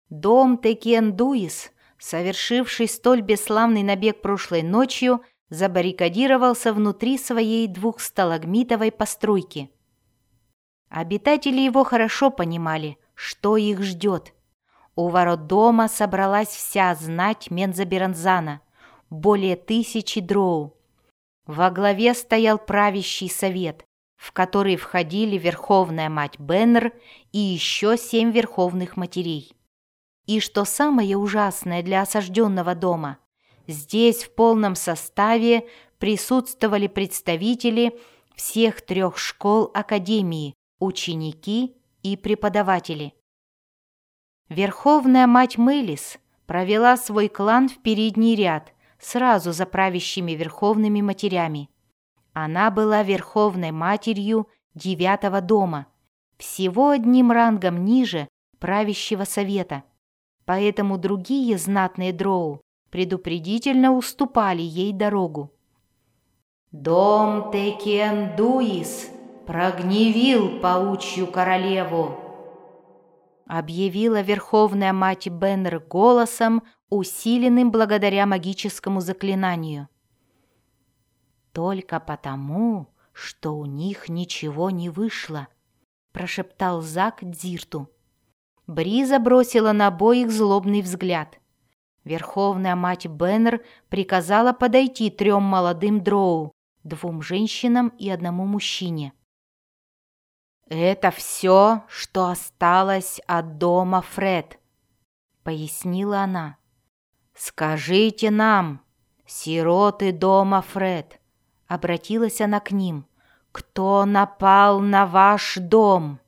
Дом Текендуис, совершивший столь бесславный набег прошлой ночью, забаррикадировался внутри своей двухсталагмитовой постройки. Обитатели его хорошо понимали, что их ждет. У ворот дома собралась вся знать Мензоберанзана, более 1000 дроу. Во главе стоял правящий совет, в который входили Верховная Мать Беннер и еще 7 верховных матерей. И что самое ужасное для осажденного дома, здесь в полном составе присутствовали представители всех 3 школ Академии, ученики и преподаватели. Верховная Мать Мелис провела свой клан в передний ряд, сразу за правящими верховными матерями. Она была Верховной Матерью 9-го дома, всего одним рангом ниже правящего совета. Поэтому другие знатные дроу предупредительно уступали ей дорогу. «Дом Текендуис прогневил паучью королеву», объявила Верховная Мать Беннер голосом, усиленным благодаря магическому заклинанию. «Только потому, что у них ничего не вышло», прошептал Зак Дзирту. Бриза бросила на обоих злобный взгляд. Верховная Мать Беннер приказала подойти 3 молодым дроу, 2 женщинам и 1 мужчине. «Это все, что осталось от дома Фред», — пояснила она. «Скажите нам, сироты дома Фред», — обратилась она к ним, — «кто напал на ваш дом?»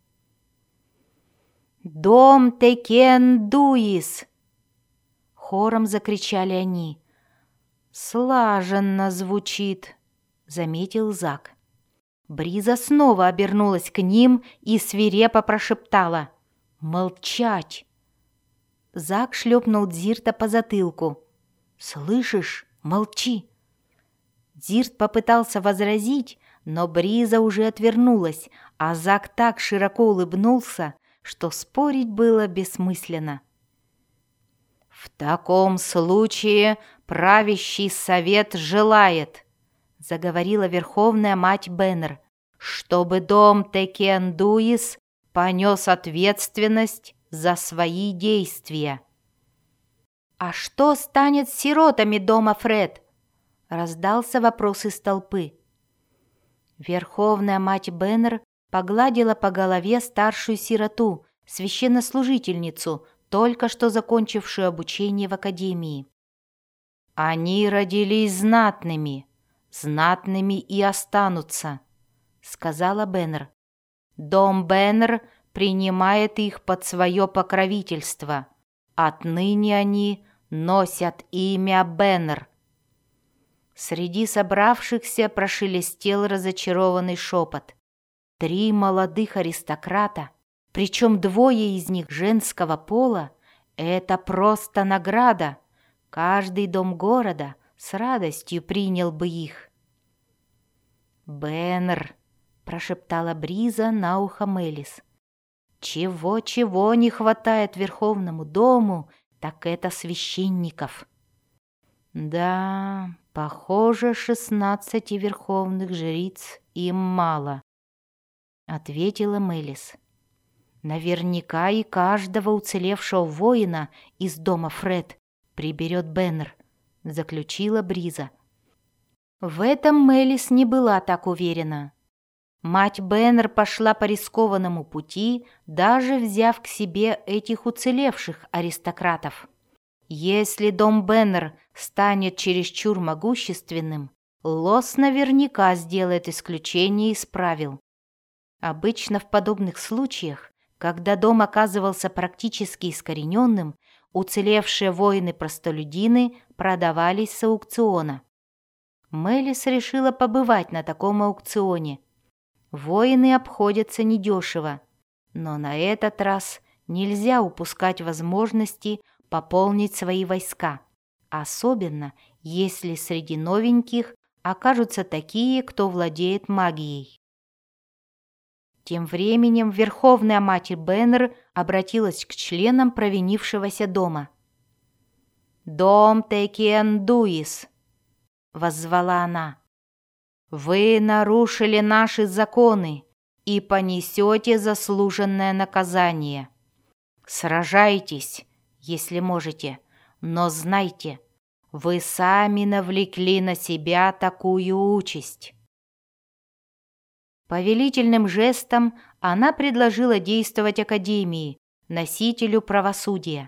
«Дом Текендуис!» Хором закричали они. «Слаженно звучит», — заметил Зак. Бриза снова обернулась к ним и свирепо прошептала: «Молчать!» Зак шлепнул Дзирта по затылку. «Слышишь? Молчи!» Дзирт попытался возразить, но Бриза уже отвернулась, а Зак так широко улыбнулся, что спорить было бессмысленно. «В таком случае правящий совет желает», — заговорила Верховная Мать Беннер, «чтобы дом Текендуис понес ответственность за свои действия». «А что станет с сиротами дома Фред?» — раздался вопрос из толпы. Верховная Мать Беннер погладила по голове старшую сироту, священнослужительницу, только что закончившую обучение в академии. «Они родились знатными, знатными и останутся», — сказала Беннер. «Дом Беннер принимает их под свое покровительство. Отныне они носят имя Беннер». Среди собравшихся прошелестел разочарованный шепот. 3 молодых аристократа, причем 2 из них женского пола, это просто награда. Каждый дом города с радостью принял бы их. «Беннер», — прошептала Бриза на ухо Мелис, — «чего-чего не хватает Верховному дому, так это священников». «Да, похоже, 16 верховных жриц им мало», — ответила Мелис. «Наверняка и каждого уцелевшего воина из дома Фред приберет Беннер», — заключила Бриза. В этом Мелис не была так уверена. Мать Беннер пошла по рискованному пути, даже взяв к себе этих уцелевших аристократов. Если дом Беннер станет чересчур могущественным, Лос наверняка сделает исключение из правил. Обычно в подобных случаях, когда дом оказывался практически искорененным, уцелевшие воины-простолюдины продавались с аукциона. Мелис решила побывать на таком аукционе. Воины обходятся недешево, но на этот раз нельзя упускать возможности пополнить свои войска, особенно если среди новеньких окажутся такие, кто владеет магией. Тем временем Верховная Матерь Беннер обратилась к членам провинившегося дома. «Дом Текен Дуис», — воззвала она, — «вы нарушили наши законы и понесете заслуженное наказание. Сражайтесь, если можете, но знайте, вы сами навлекли на себя такую участь». Повелительным жестом она предложила действовать Академии, носителю правосудия.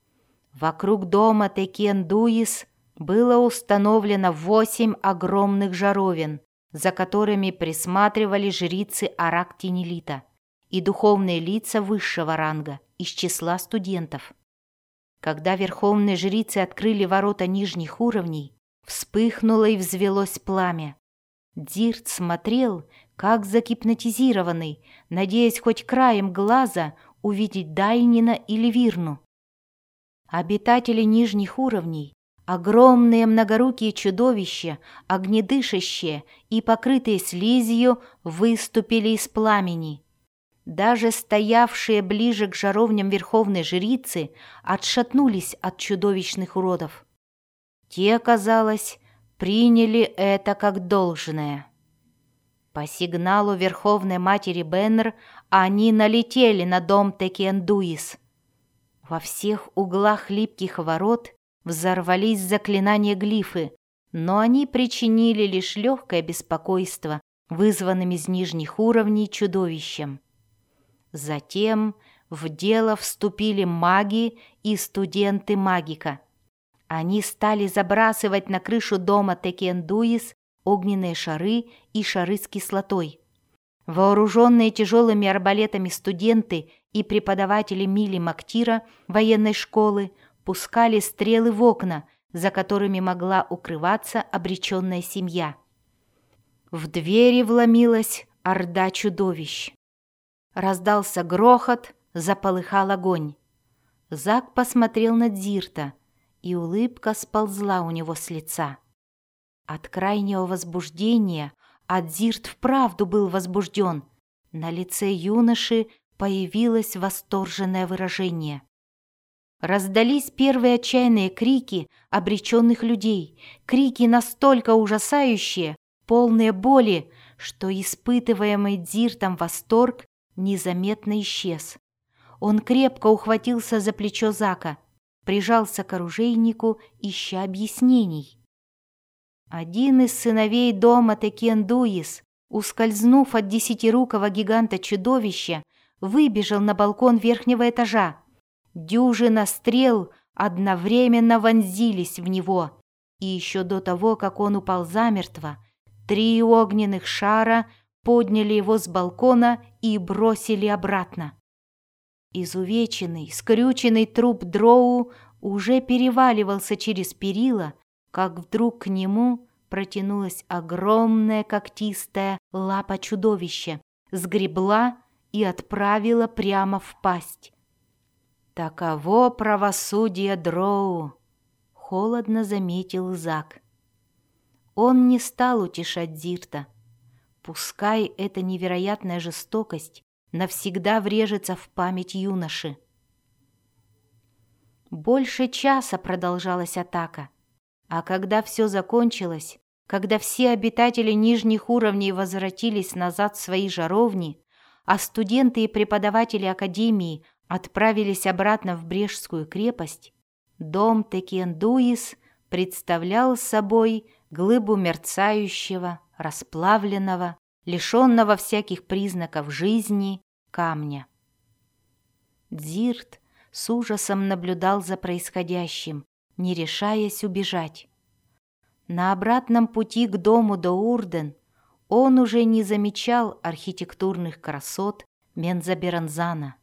Вокруг дома Текен Дуис было установлено 8 огромных жаровин, за которыми присматривали жрицы Арак-Тенелита и духовные лица высшего ранга из числа студентов. Когда верховные жрицы открыли ворота нижних уровней, вспыхнуло и взвелось пламя. Дзирт смотрел, как загипнотизированный, надеясь хоть краем глаза увидеть Дайнина или Вирну. Обитатели нижних уровней, огромные многорукие чудовища, огнедышащие и покрытые слизью, выступили из пламени. Даже стоявшие ближе к жаровням верховной жрицы отшатнулись от чудовищных уродов. Те, казалось, приняли это как должное. По сигналу Верховной Матери Беннер они налетели на дом Текен Дуис. Во всех углах липких ворот взорвались заклинания глифы, но они причинили лишь легкое беспокойство вызванным из нижних уровней чудовищем. Затем в дело вступили маги и студенты магика. Они стали забрасывать на крышу дома Текен Дуис огненные шары и шары с кислотой. Вооруженные тяжелыми арбалетами студенты и преподаватели Мили Мактира военной школы пускали стрелы в окна, за которыми могла укрываться обреченная семья. В двери вломилась орда чудовищ. Раздался грохот, заполыхал огонь. Зак посмотрел на Дзирта, и улыбка сползла у него с лица. От крайнего возбуждения, а Дзирт вправду был возбужден, на лице юноши появилось восторженное выражение. Раздались первые отчаянные крики обреченных людей, крики настолько ужасающие, полные боли, что испытываемый Дзиртом восторг незаметно исчез. Он крепко ухватился за плечо Зака, прижался к оружейнику, ища объяснений. Один из сыновей дома Текен Дуис, ускользнув от десятирукого гиганта-чудовища, выбежал на балкон верхнего этажа. Дюжина стрел одновременно вонзились в него, и еще до того, как он упал замертво, 3 огненных шара подняли его с балкона и бросили обратно. Изувеченный, скрюченный труп Дроу уже переваливался через перила, как вдруг к нему протянулась огромная когтистая лапа чудовища, сгребла и отправила прямо в пасть. «Таково правосудие Дроу», — холодно заметил Зак. Он не стал утешать Дзирта. Пускай эта невероятная жестокость навсегда врежется в память юноши. Больше часа продолжалась атака, а когда все закончилось, когда все обитатели нижних уровней возвратились назад в свои жаровни, а студенты и преподаватели Академии отправились обратно в Брежскую крепость, дом Текен Дуис представлял собой глыбу мерцающего, расплавленного, лишенного всяких признаков жизни камня. Дзирт с ужасом наблюдал за происходящим, не решаясь убежать. На обратном пути к дому Доурден он уже не замечал архитектурных красот Мензаберанзана.